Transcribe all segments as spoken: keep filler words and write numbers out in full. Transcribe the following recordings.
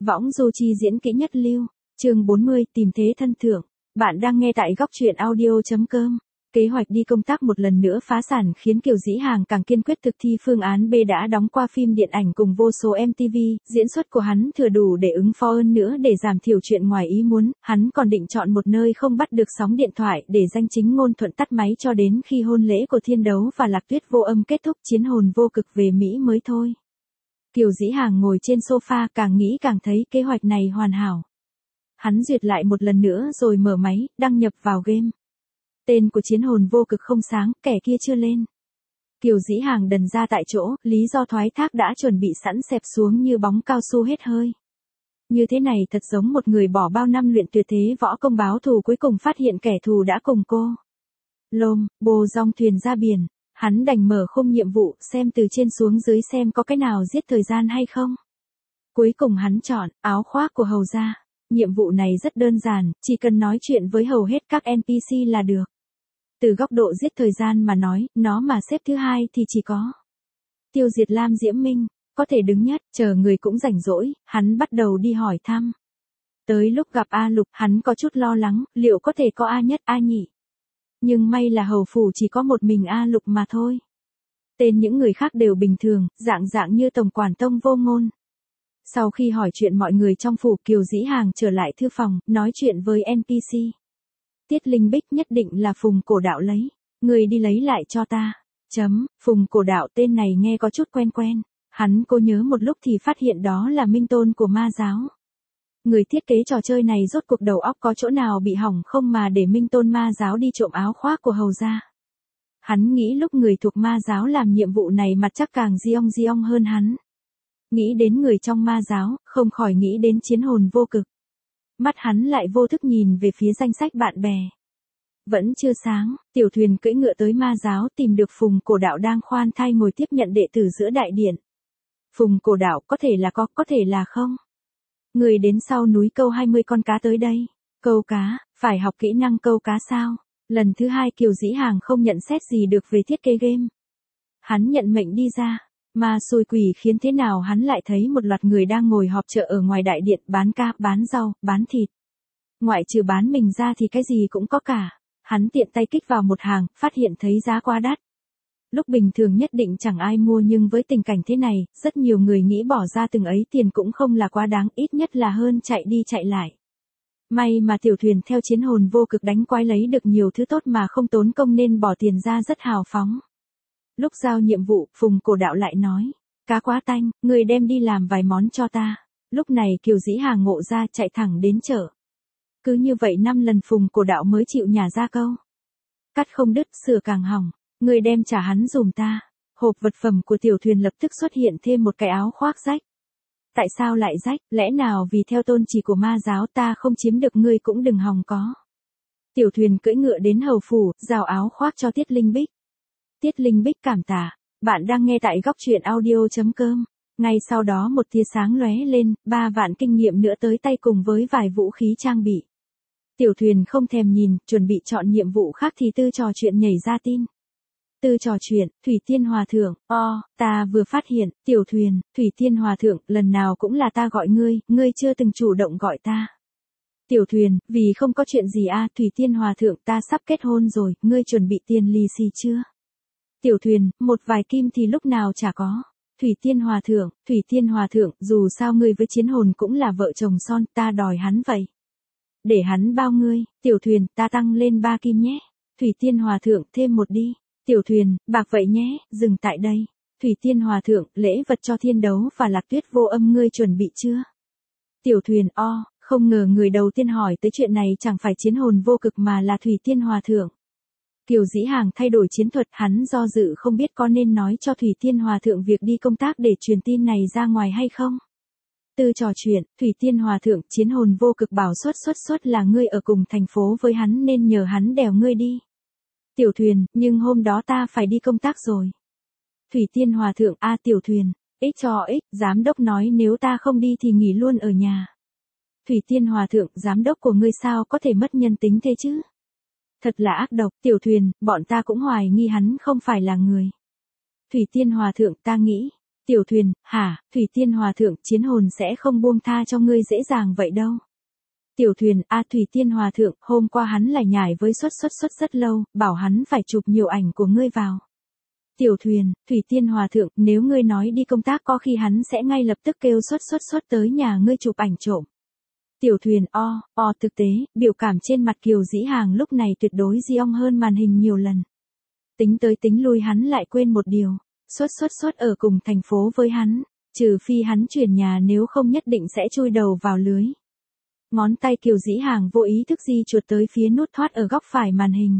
Võng du chi diễn kỹ nhất lưu. Chương bốn mươi, tìm thế thân thượng. Bạn đang nghe tại góc truyện audio chấm com. Kế hoạch đi công tác một lần nữa phá sản khiến Kiều Dĩ Hàng càng kiên quyết thực thi phương án B. Đã đóng qua phim điện ảnh cùng vô số em tê vê, diễn xuất của hắn thừa đủ để ứng phó hơn nữa để giảm thiểu chuyện ngoài ý muốn, hắn còn định chọn một nơi không bắt được sóng điện thoại để danh chính ngôn thuận tắt máy cho đến khi hôn lễ của Thiên Đấu và Lạc Tuyết Vô Âm kết thúc chiến hồn vô cực về Mỹ mới thôi. Kiều Dĩ Hàng ngồi trên sofa càng nghĩ càng thấy kế hoạch này hoàn hảo. Hắn duyệt lại một lần nữa rồi mở máy, đăng nhập vào game. Tên của chiến hồn vô cực không sáng, kẻ kia chưa lên. Kiều Dĩ Hàng đần ra tại chỗ, lý do thoái thác đã chuẩn bị sẵn xẹp xuống như bóng cao su hết hơi. Như thế này thật giống một người bỏ bao năm luyện tuyệt thế võ công báo thù cuối cùng phát hiện kẻ thù đã cùng cô. Lôm, bồ dòng thuyền ra biển, hắn đành mở khung nhiệm vụ xem từ trên xuống dưới xem có cái nào giết thời gian hay không. Cuối cùng hắn chọn áo khoác của hầu gia. Nhiệm vụ này rất đơn giản, chỉ cần nói chuyện với hầu hết các en pê xê là được. Từ góc độ giết thời gian mà nói, nó mà xếp thứ hai thì chỉ có tiêu diệt Lam Diễm Minh, có thể đứng nhất, chờ người cũng rảnh rỗi, hắn bắt đầu đi hỏi thăm. Tới lúc gặp A Lục, hắn có chút lo lắng, liệu có thể có A Nhất, A Nhị. Nhưng may là hầu phủ chỉ có một mình A Lục mà thôi. Tên những người khác đều bình thường, dạng dạng như tổng quản Tông Vô Ngôn. Sau khi hỏi chuyện mọi người trong phủ, Kiều Dĩ Hàng trở lại thư phòng, nói chuyện với en pê xê. Tiết Linh Bích nhất định là Phùng Cổ Đạo lấy. Người đi lấy lại cho ta. Chấm, Phùng Cổ Đạo tên này nghe có chút quen quen. Hắn cố nhớ một lúc thì phát hiện đó là minh tôn của ma giáo. Người thiết kế trò chơi này rốt cuộc đầu óc có chỗ nào bị hỏng không mà để minh tôn ma giáo đi trộm áo khoác của hầu gia. Hắn nghĩ lúc người thuộc ma giáo làm nhiệm vụ này mặt chắc càng diong diong hơn hắn. Nghĩ đến người trong ma giáo, không khỏi nghĩ đến chiến hồn vô cực. Mắt hắn lại vô thức nhìn về phía danh sách bạn bè. Vẫn chưa sáng, Tiểu Thuyền cưỡi ngựa tới ma giáo tìm được Phùng Cổ Đạo đang khoan thai ngồi tiếp nhận đệ tử giữa đại điện. Phùng Cổ Đạo có thể là có, có thể là không. Người đến sau núi câu hai mươi con cá tới đây. Câu cá, phải học kỹ năng câu cá sao? Lần thứ hai Kiều Dĩ Hàng không nhận xét gì được về thiết kế game. Hắn nhận mệnh đi ra. Mà xui quỷ khiến thế nào hắn lại thấy một loạt người đang ngồi họp chợ ở ngoài đại điện bán ca, bán rau, bán thịt. Ngoại trừ bán mình ra thì cái gì cũng có cả. Hắn tiện tay kích vào một hàng, phát hiện thấy giá quá đắt. Lúc bình thường nhất định chẳng ai mua nhưng với tình cảnh thế này, rất nhiều người nghĩ bỏ ra từng ấy tiền cũng không là quá đáng, ít nhất là hơn chạy đi chạy lại. May mà Tiểu Thuyền theo chiến hồn vô cực đánh quái lấy được nhiều thứ tốt mà không tốn công nên bỏ tiền ra rất hào phóng. Lúc giao nhiệm vụ, Phùng Cổ Đạo lại nói, cá quá tanh, người đem đi làm vài món cho ta. Lúc này Kiều Dĩ Hàng ngộ ra chạy thẳng đến chợ. Cứ như vậy năm lần Phùng Cổ Đạo mới chịu nhả ra câu. Cắt không đứt, sửa càng hỏng, người đem trả hắn dùm ta. Hộp vật phẩm của Tiểu Thuyền lập tức xuất hiện thêm một cái áo khoác rách. Tại sao lại rách, lẽ nào vì theo tôn chỉ của ma giáo ta không chiếm được ngươi cũng đừng hòng có. Tiểu Thuyền cưỡi ngựa đến hầu phủ, giao áo khoác cho Tiết Linh Bích. Tiết Linh Bích cảm tạ. Bạn đang nghe tại góc truyện audio chấm com. Ngay sau đó một tia sáng lóe lên, ba vạn kinh nghiệm nữa tới tay cùng với vài vũ khí trang bị. Tiểu Thuyền không thèm nhìn, chuẩn bị chọn nhiệm vụ khác thì Tư trò chuyện nhảy ra tin. Tư trò chuyện, Thủy Tiên Hòa Thượng, o, ta vừa phát hiện, Tiểu Thuyền, Thủy Tiên Hòa Thượng, lần nào cũng là ta gọi ngươi, ngươi chưa từng chủ động gọi ta. Tiểu Thuyền, vì không có chuyện gì a, Thủy Tiên Hòa Thượng, ta sắp kết hôn rồi, ngươi chuẩn bị tiền lì xì chưa? Tiểu Thuyền, một vài kim thì lúc nào chả có. Thủy Tiên Hòa Thượng, Thủy Tiên Hòa Thượng, dù sao ngươi với chiến hồn cũng là vợ chồng son, ta đòi hắn vậy. Để hắn bao ngươi, Tiểu Thuyền, ta tăng lên ba kim nhé. Thủy Tiên Hòa Thượng, thêm một đi. Tiểu Thuyền, bạc vậy nhé, dừng tại đây. Thủy Tiên Hòa Thượng, lễ vật cho Thiên Đấu và Lạc Tuyết Vô Âm ngươi chuẩn bị chưa? Tiểu Thuyền, o, không ngờ người đầu tiên hỏi tới chuyện này chẳng phải chiến hồn vô cực mà là Thủy Tiên Hòa Thượng. Kiều Dĩ Hàng thay đổi chiến thuật, hắn do dự không biết có nên nói cho Thủy Tiên Hòa Thượng việc đi công tác để truyền tin này ra ngoài hay không. Tư trò chuyện, Thủy Tiên Hòa Thượng, chiến hồn vô cực bảo xuất xuất xuất là ngươi ở cùng thành phố với hắn nên nhờ hắn đèo ngươi đi. Tiểu Thuyền, nhưng hôm đó ta phải đi công tác rồi. Thủy Tiên Hòa Thượng, a Tiểu Thuyền, ích cho ích, giám đốc nói nếu ta không đi thì nghỉ luôn ở nhà. Thủy Tiên Hòa Thượng, giám đốc của ngươi sao có thể mất nhân tính thế chứ? Thật là ác độc, Tiểu Thuyền, bọn ta cũng hoài nghi hắn không phải là người. Thủy Tiên Hòa Thượng, ta nghĩ, Tiểu Thuyền, hả, Thủy Tiên Hòa Thượng, chiến hồn sẽ không buông tha cho ngươi dễ dàng vậy đâu. Tiểu Thuyền, a Thủy Tiên Hòa Thượng, hôm qua hắn lại nhảy với Xuất Xuất Xuất rất lâu, bảo hắn phải chụp nhiều ảnh của ngươi vào. Tiểu Thuyền, Thủy Tiên Hòa Thượng, nếu ngươi nói đi công tác có khi hắn sẽ ngay lập tức kêu Xuất Xuất Xuất tới nhà ngươi chụp ảnh trộm. Tiểu Thuyền, o, o thực tế, biểu cảm trên mặt Kiều Dĩ Hàng lúc này tuyệt đối diong hơn màn hình nhiều lần. Tính tới tính lui hắn lại quên một điều, Xuất Xuất Xuất ở cùng thành phố với hắn, trừ phi hắn chuyển nhà nếu không nhất định sẽ chui đầu vào lưới. Ngón tay Kiều Dĩ Hàng vô ý thức di chuột tới phía nút thoát ở góc phải màn hình.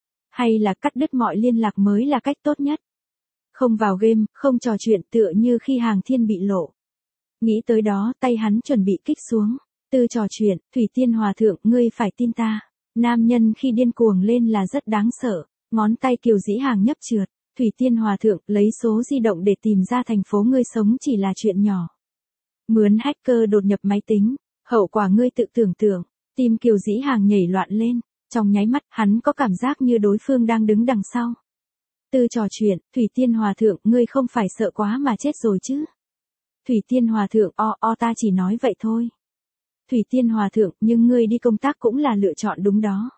Hay là cắt đứt mọi liên lạc mới là cách tốt nhất. Không vào game, không trò chuyện tựa như khi Hàng Thiên bị lộ. Nghĩ tới đó tay hắn chuẩn bị kích xuống. Từ trò chuyện, Thủy Tiên Hòa Thượng, ngươi phải tin ta. Nam nhân khi điên cuồng lên là rất đáng sợ. Ngón tay Kiều Dĩ Hàng nhấp trượt. Thủy Tiên Hòa Thượng, lấy số di động để tìm ra thành phố ngươi sống chỉ là chuyện nhỏ. Mướn hacker đột nhập máy tính. Hậu quả ngươi tự tưởng tượng. Tim Kiều Dĩ Hàng nhảy loạn lên. Trong nháy mắt, hắn có cảm giác như đối phương đang đứng đằng sau. Từ trò chuyện, Thủy Tiên Hòa Thượng, ngươi không phải sợ quá mà chết rồi chứ. Thủy Tiên Hòa Thượng, o o ta chỉ nói vậy thôi. Thủy Tiên Hòa Thượng, nhưng ngươi đi công tác cũng là lựa chọn đúng đó.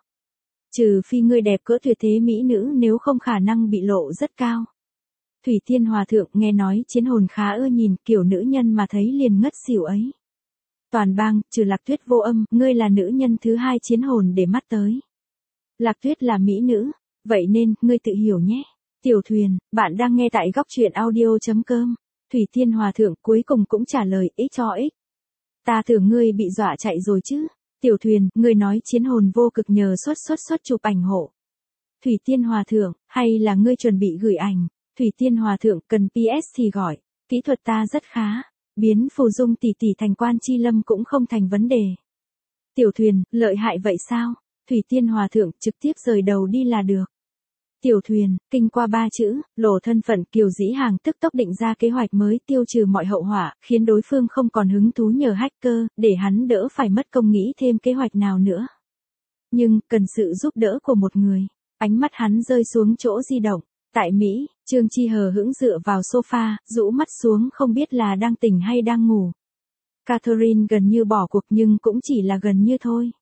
Trừ phi ngươi đẹp cỡ tuyệt thế mỹ nữ nếu không khả năng bị lộ rất cao. Thủy Tiên Hòa Thượng, nghe nói chiến hồn khá ưa nhìn kiểu nữ nhân mà thấy liền ngất xỉu ấy. Toàn bang, trừ Lạc Tuyết Vô Âm, ngươi là nữ nhân thứ hai chiến hồn để mắt tới. Lạc Tuyết là mỹ nữ, vậy nên, ngươi tự hiểu nhé. Tiểu Thuyền, bạn đang nghe tại góc truyện audio chấm com. Thủy Tiên Hòa Thượng cuối cùng cũng trả lời ích cho ích. Ta tưởng ngươi bị dọa chạy rồi chứ. Tiểu Thuyền, ngươi nói chiến hồn vô cực nhờ Xuất Xuất Xuất chụp ảnh hộ. Thủy Tiên Hòa Thượng, hay là ngươi chuẩn bị gửi ảnh. Thủy Tiên Hòa Thượng, cần pê ét thì gọi. Kỹ thuật ta rất khá. Biến phù dung tỷ tỷ thành Quan Chi Lâm cũng không thành vấn đề. Tiểu Thuyền, lợi hại vậy sao? Thủy Tiên Hòa Thượng, trực tiếp rời đầu đi là được. Tiểu Thuyền, kinh qua ba chữ, lộ thân phận Kiều Dĩ Hàng tức tốc định ra kế hoạch mới tiêu trừ mọi hậu họa, khiến đối phương không còn hứng thú nhờ hacker, để hắn đỡ phải mất công nghĩ thêm kế hoạch nào nữa. Nhưng, cần sự giúp đỡ của một người. Ánh mắt hắn rơi xuống chỗ di động. Tại Mỹ, Trương Chi hờ hững dựa vào sofa, rũ mắt xuống không biết là đang tỉnh hay đang ngủ. Catherine gần như bỏ cuộc nhưng cũng chỉ là gần như thôi.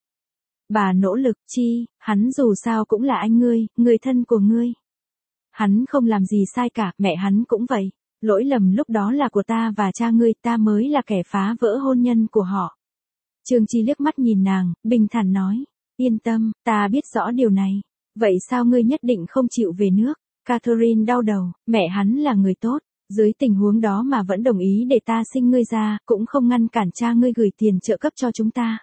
Bà nỗ lực, Chi, hắn dù sao cũng là anh ngươi, người thân của ngươi. Hắn không làm gì sai cả, mẹ hắn cũng vậy. Lỗi lầm lúc đó là của ta và cha ngươi, ta mới là kẻ phá vỡ hôn nhân của họ. Trương Chi liếc mắt nhìn nàng, bình thản nói. Yên tâm, ta biết rõ điều này. Vậy sao ngươi nhất định không chịu về nước? Catherine đau đầu, mẹ hắn là người tốt. Dưới tình huống đó mà vẫn đồng ý để ta sinh ngươi ra, cũng không ngăn cản cha ngươi gửi tiền trợ cấp cho chúng ta.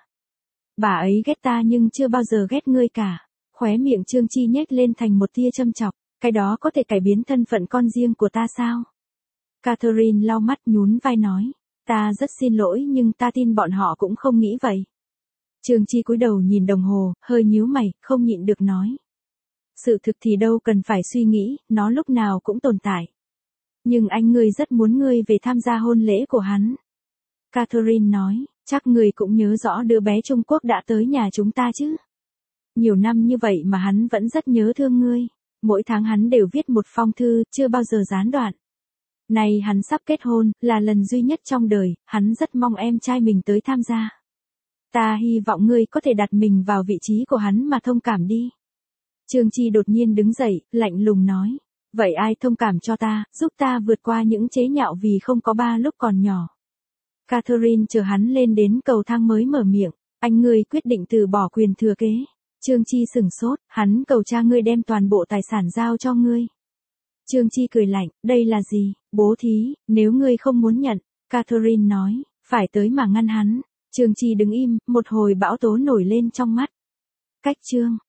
Bà ấy ghét ta nhưng chưa bao giờ ghét ngươi cả. Khóe miệng Trương Chi nhếch lên thành một tia châm chọc. Cái đó có thể cải biến thân phận con riêng của ta sao? Catherine lau mắt nhún vai nói. Ta rất xin lỗi nhưng ta tin bọn họ cũng không nghĩ vậy. Trương Chi cúi đầu nhìn đồng hồ, hơi nhíu mày, không nhịn được nói. Sự thực thì đâu cần phải suy nghĩ, nó lúc nào cũng tồn tại. Nhưng anh ngươi rất muốn ngươi về tham gia hôn lễ của hắn. Catherine nói, chắc ngươi cũng nhớ rõ đứa bé Trung Quốc đã tới nhà chúng ta chứ. Nhiều năm như vậy mà hắn vẫn rất nhớ thương ngươi. Mỗi tháng hắn đều viết một phong thư, chưa bao giờ gián đoạn. Này hắn sắp kết hôn, là lần duy nhất trong đời, hắn rất mong em trai mình tới tham gia. Ta hy vọng ngươi có thể đặt mình vào vị trí của hắn mà thông cảm đi. Trương Chi đột nhiên đứng dậy, lạnh lùng nói. Vậy ai thông cảm cho ta, giúp ta vượt qua những chế nhạo vì không có ba lúc còn nhỏ. Catherine chờ hắn lên đến cầu thang mới mở miệng. Anh ngươi quyết định từ bỏ quyền thừa kế. Trương Chi sửng sốt, hắn cầu cha ngươi đem toàn bộ tài sản giao cho ngươi. Trương Chi cười lạnh, đây là gì, bố thí, nếu ngươi không muốn nhận. Catherine nói, phải tới mà ngăn hắn. Trương Chi đứng im, một hồi bão tố nổi lên trong mắt. Cách chương.